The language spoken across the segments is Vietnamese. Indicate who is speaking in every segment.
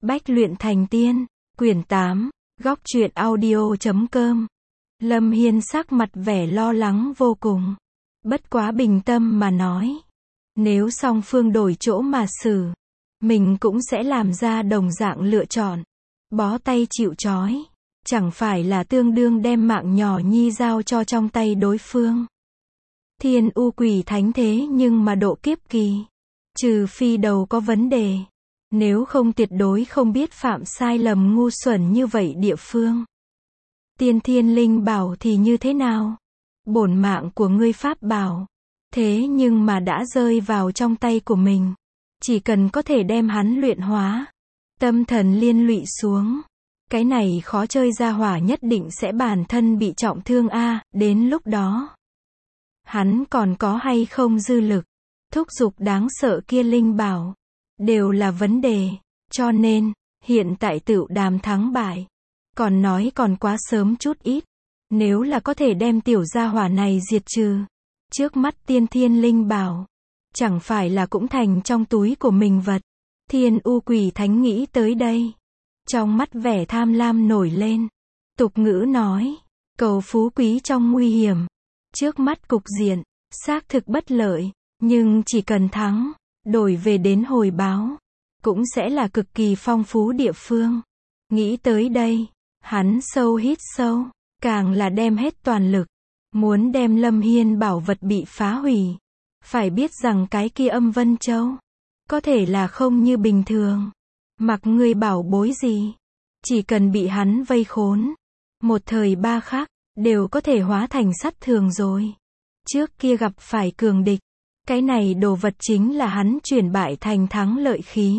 Speaker 1: Bách luyện thành tiên, quyển 8, góc truyện audio.com. Lâm Hiên sắc mặt vẻ lo lắng vô cùng. Bất quá bình tâm mà nói. Nếu song phương đổi chỗ mà xử, mình cũng sẽ làm ra đồng dạng lựa chọn. Bó tay chịu trói, chẳng phải là tương đương đem mạng nhỏ nhi giao cho trong tay đối phương. Thiên U Quỷ Thánh thế nhưng mà độ kiếp kỳ. Trừ phi đầu có vấn đề. Nếu không tuyệt đối không biết phạm sai lầm ngu xuẩn như vậy địa phương. Tiên Thiên Linh Bảo thì như thế nào? Bổn mạng của ngươi pháp bảo. Thế nhưng mà đã rơi vào trong tay của mình. Chỉ cần có thể đem hắn luyện hóa. Tâm thần liên lụy xuống. Cái này khó chơi ra hỏa nhất định sẽ bản thân bị trọng thương đến lúc đó. Hắn còn có hay không dư lực. Thúc giục đáng sợ kia linh bảo. Đều là vấn đề. Cho nên, hiện tại tựu đàm thắng bại. Còn nói còn quá sớm chút ít. Nếu là có thể đem tiểu gia hỏa này diệt trừ. Trước mắt tiên thiên linh bảo. Chẳng phải là cũng thành trong túi của mình vật. Thiên U Quỷ Thánh nghĩ tới đây. Trong mắt vẻ tham lam nổi lên. Tục ngữ nói. Cầu phú quý trong nguy hiểm. Trước mắt cục diện. Xác thực bất lợi. Nhưng chỉ cần thắng. Đổi về đến hồi báo. Cũng sẽ là cực kỳ phong phú địa phương. Nghĩ tới đây. Hắn sâu hít sâu. Càng là đem hết toàn lực. Muốn đem Lâm Hiên bảo vật bị phá hủy. Phải biết rằng cái kia Âm Vân Châu. Có thể là không như bình thường. Mặc ngươi bảo bối gì. Chỉ cần bị hắn vây khốn. Một thời ba khắc. Đều có thể hóa thành sắt thường rồi. Trước kia gặp phải cường địch. Cái này đồ vật chính là hắn chuyển bại thành thắng lợi khí.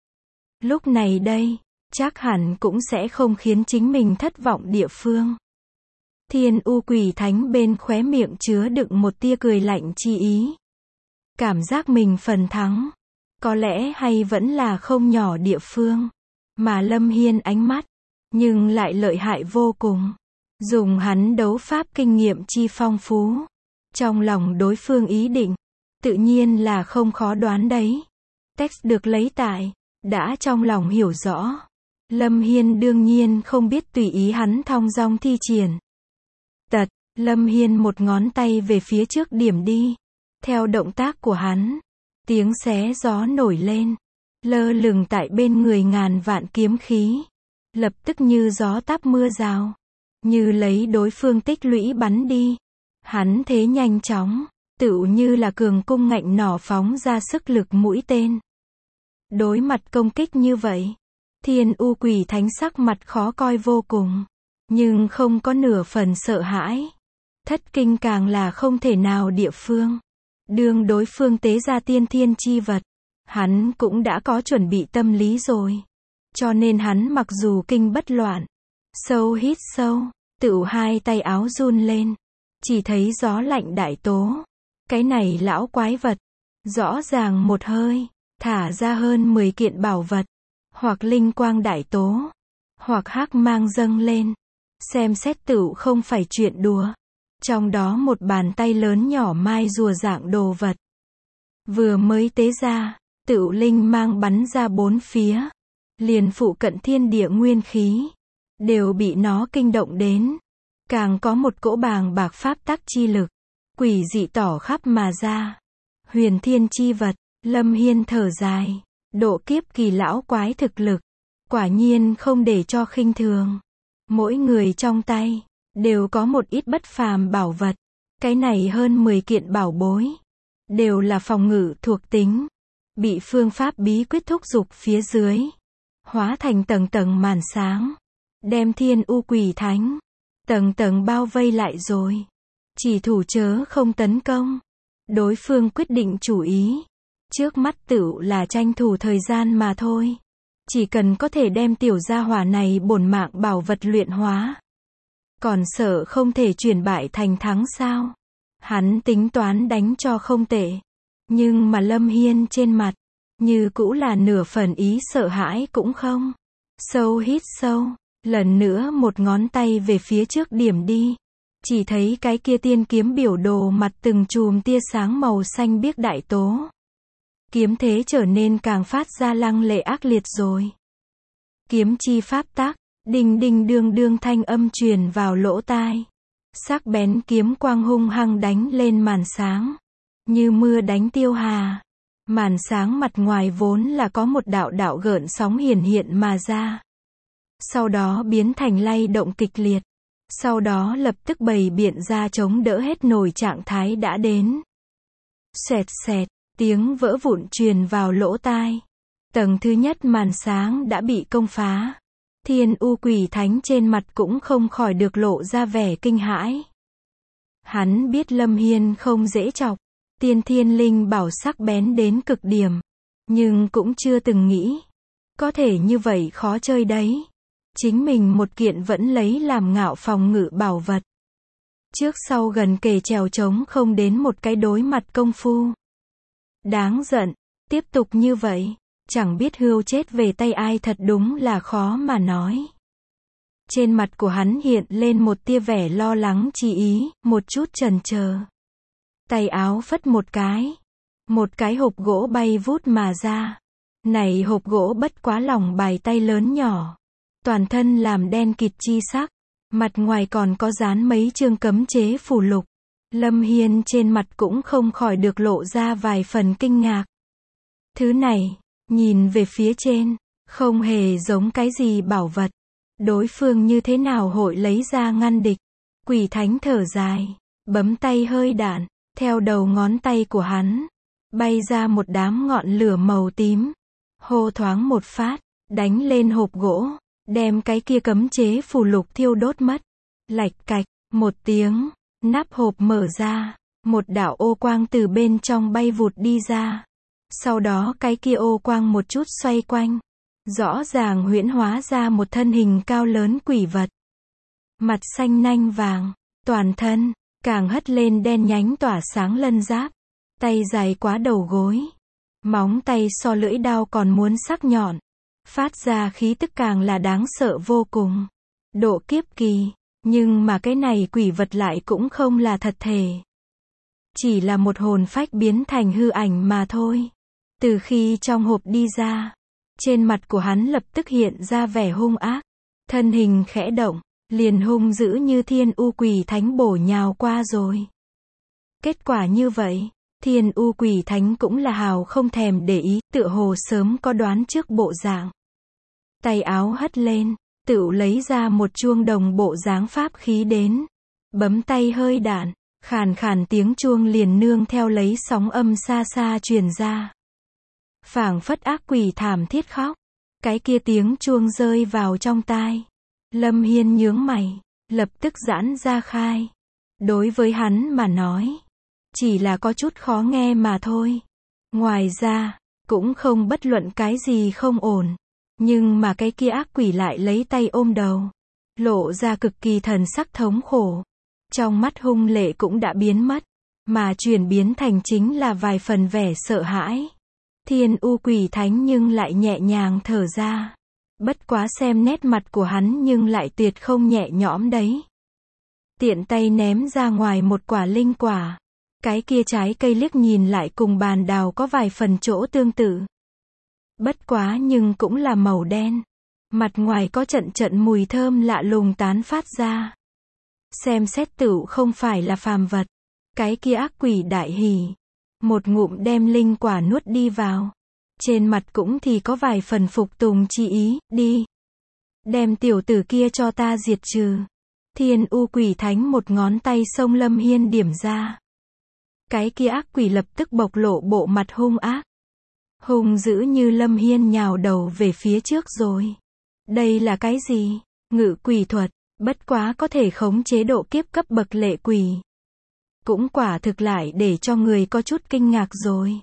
Speaker 1: Lúc này đây. Chắc hẳn cũng sẽ không khiến chính mình thất vọng địa phương. Thiên U Quỷ Thánh bên khóe miệng chứa đựng một tia cười lạnh chi ý. Cảm giác mình phần thắng. Có lẽ hay vẫn là không nhỏ địa phương. Mà Lâm Hiên ánh mắt. Nhưng lại lợi hại vô cùng. Dùng hắn đấu pháp kinh nghiệm chi phong phú. Trong lòng đối phương ý định. Tự nhiên là không khó đoán đấy. Text được lấy tại. Đã trong lòng hiểu rõ. Lâm Hiên đương nhiên không biết tùy ý hắn thong dong thi triển. Lâm Hiên một ngón tay về phía trước điểm đi. Theo động tác của hắn. Tiếng xé gió nổi lên. Lơ lửng tại bên người ngàn vạn kiếm khí. Lập tức như gió táp mưa rào. Như lấy đối phương tích lũy bắn đi. Hắn thế nhanh chóng. Tựu như là cường cung ngạnh nỏ phóng ra sức lực mũi tên. Đối mặt công kích như vậy. Thiên U Quỷ Thánh sắc mặt khó coi vô cùng. Nhưng không có nửa phần sợ hãi. Thất kinh càng là không thể nào địa phương. Đương đối phương tế ra tiên thiên chi vật. Hắn cũng đã có chuẩn bị tâm lý rồi. Cho nên hắn mặc dù kinh bất loạn. Sâu hít sâu. Tựu hai tay áo run lên. Chỉ thấy gió lạnh đại tố. Cái này lão quái vật. Rõ ràng một hơi. Thả ra hơn 10 kiện bảo vật. Hoặc linh quang đại tố. Hoặc hắc mang dâng lên. Xem xét tựu không phải chuyện đùa. Trong đó một bàn tay lớn nhỏ mai rùa dạng đồ vật. Vừa mới tế ra. Tựu linh mang bắn ra bốn phía. Liền phụ cận thiên địa nguyên khí. Đều bị nó kinh động đến. Càng có một cỗ bàng bạc pháp tắc chi lực. Quỷ dị tỏ khắp mà ra. Huyền thiên chi vật. Lâm Hiên thở dài. Độ kiếp kỳ lão quái thực lực. Quả nhiên không để cho khinh thường. Mỗi người trong tay. Đều có một ít bất phàm bảo vật. Cái này hơn 10 kiện bảo bối. Đều là phòng ngự thuộc tính. Bị phương pháp bí quyết thúc giục phía dưới. Hóa thành tầng tầng màn sáng. Đem Thiên U Quỷ Thánh. Tầng tầng bao vây lại rồi. Chỉ thủ chớ không tấn công. Đối phương quyết định chủ ý. Trước mắt tựu là tranh thủ thời gian mà thôi. Chỉ cần có thể đem tiểu gia hỏa này bổn mạng bảo vật luyện hóa. Còn sợ không thể chuyển bại thành thắng sao? Hắn tính toán đánh cho không tệ. Nhưng mà Lâm Hiên trên mặt. Như cũ là nửa phần ý sợ hãi cũng không. Sâu hít sâu. Lần nữa một ngón tay về phía trước điểm đi. Chỉ thấy cái kia tiên kiếm biểu đồ mặt từng chùm tia sáng màu xanh biếc đại tố. Kiếm thế trở nên càng phát ra lăng lệ ác liệt rồi. Kiếm chi pháp tác, đinh đinh đương đương thanh âm truyền vào lỗ tai. Sắc bén kiếm quang hung hăng đánh lên màn sáng. Như mưa đánh tiêu hà. Màn sáng mặt ngoài vốn là có một đạo đạo gợn sóng hiển hiện mà ra. Sau đó biến thành lay động kịch liệt. Sau đó lập tức bày biện ra chống đỡ hết nổi trạng thái đã đến. Xoẹt xẹt, tiếng vỡ vụn truyền vào lỗ tai. Tầng thứ nhất màn sáng đã bị công phá. Thiên U Quỷ Thánh trên mặt cũng không khỏi được lộ ra vẻ kinh hãi. Hắn biết Lâm Hiên không dễ chọc. Tiên Thiên Linh bảo sắc bén đến cực điểm. Nhưng cũng chưa từng nghĩ. Có thể như vậy khó chơi đấy. Chính mình một kiện vẫn lấy làm ngạo phòng ngự bảo vật. Trước sau gần kề trèo trống không đến một cái đối mặt công phu. Đáng giận, tiếp tục như vậy, chẳng biết hươu chết về tay ai thật đúng là khó mà nói. Trên mặt của hắn hiện lên một tia vẻ lo lắng chi ý, một chút chần chờ. Tay áo phất một cái hộp gỗ bay vút mà ra. Này hộp gỗ bất quá lòng bài tay lớn nhỏ. Toàn thân làm đen kịt chi sắc. Mặt ngoài còn có dán mấy chương cấm chế phù lục. Lâm Hiên trên mặt cũng không khỏi được lộ ra vài phần kinh ngạc. Thứ này, nhìn về phía trên, không hề giống cái gì bảo vật. Đối phương như thế nào hội lấy ra ngăn địch. Quỷ Thánh thở dài, bấm tay hơi đạn, theo đầu ngón tay của hắn, bay ra một đám ngọn lửa màu tím. Hô thoáng một phát, đánh lên hộp gỗ, đem cái kia cấm chế phù lục thiêu đốt mất. Lạch cạch, một tiếng, nắp hộp mở ra, một đạo ô quang từ bên trong bay vụt đi ra. Sau đó cái kia ô quang một chút xoay quanh, rõ ràng huyễn hóa ra một thân hình cao lớn quỷ vật. Mặt xanh nanh vàng, toàn thân, càng hất lên đen nhánh tỏa sáng lân giáp, tay dài quá đầu gối. Móng tay so lưỡi đao còn muốn sắc nhọn, phát ra khí tức càng là đáng sợ vô cùng. Độ kiếp kỳ, nhưng mà cái này quỷ vật lại cũng không là thật thể. Chỉ là một hồn phách biến thành hư ảnh mà thôi. Từ khi trong hộp đi ra, trên mặt của hắn lập tức hiện ra vẻ hung ác. Thân hình khẽ động, liền hung dữ như Thiên U Quỷ Thánh bổ nhào qua rồi. Kết quả như vậy, Thiên U Quỷ Thánh cũng là hào không thèm để ý, tựa hồ sớm có đoán trước bộ dạng. Tay áo hất lên, tựu lấy ra một chuông đồng bộ dáng pháp khí đến. Bấm tay hơi đạn, khàn khàn tiếng chuông liền nương theo lấy sóng âm xa xa truyền ra. Phảng phất ác quỷ thảm thiết khóc. Cái kia tiếng chuông rơi vào trong tai. Lâm Hiên nhướng mày, lập tức giãn ra khai. Đối với hắn mà nói, chỉ là có chút khó nghe mà thôi. Ngoài ra, cũng không bất luận cái gì không ổn. Nhưng mà cái kia ác quỷ lại lấy tay ôm đầu, lộ ra cực kỳ thần sắc thống khổ. Trong mắt hung lệ cũng đã biến mất, mà chuyển biến thành chính là vài phần vẻ sợ hãi. Thiên U Quỷ Thánh nhưng lại nhẹ nhàng thở ra. Bất quá xem nét mặt của hắn nhưng lại tuyệt không nhẹ nhõm đấy. Tiện tay ném ra ngoài một quả linh quả. Cái kia trái cây liếc nhìn lại cùng bàn đào có vài phần chỗ tương tự. Bất quá nhưng cũng là màu đen. Mặt ngoài có trận trận mùi thơm lạ lùng tán phát ra. Xem xét tựu không phải là phàm vật. Cái kia ác quỷ đại hỉ. Một ngụm đem linh quả nuốt đi vào. Trên mặt cũng thì có vài phần phục tùng chi ý, đi. Đem tiểu tử kia cho ta diệt trừ. Thiên U Quỷ Thánh một ngón tay xông Lâm Hiên điểm ra. Cái kia ác quỷ lập tức bộc lộ bộ mặt hung ác. Hung dữ như Lâm Hiên nhào đầu về phía trước rồi. Đây là cái gì? Ngự quỷ thuật, bất quá có thể khống chế độ kiếp cấp bậc lệ quỷ. Cũng quả thực lại để cho người có chút kinh ngạc rồi.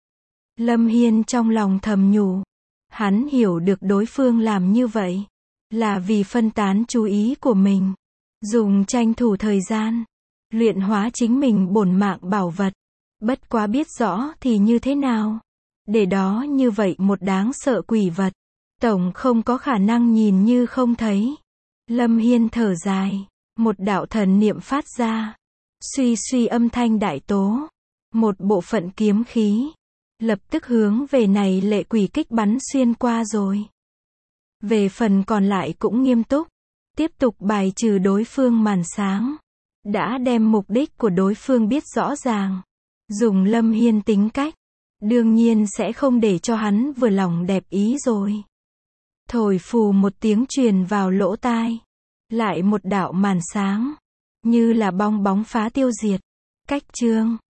Speaker 1: Lâm Hiên trong lòng thầm nhủ. Hắn hiểu được đối phương làm như vậy là vì phân tán chú ý của mình. Dùng tranh thủ thời gian. Luyện hóa chính mình bổn mạng bảo vật. Bất quá biết rõ thì như thế nào. Để đó như vậy một đáng sợ quỷ vật. Tổng không có khả năng nhìn như không thấy. Lâm Hiên thở dài. Một đạo thần niệm phát ra. Suy suy âm thanh đại tố. Một bộ phận kiếm khí. Lập tức hướng về này lệ quỷ kích bắn xuyên qua rồi. Về phần còn lại cũng nghiêm túc, tiếp tục bài trừ đối phương màn sáng. Đã đem mục đích của đối phương biết rõ ràng. Dùng Lâm Hiên tính cách, đương nhiên sẽ không để cho hắn vừa lòng đẹp ý rồi. Thổi phù một tiếng truyền vào lỗ tai. Lại một đạo màn sáng, như là bong bóng phá tiêu diệt. Cách chương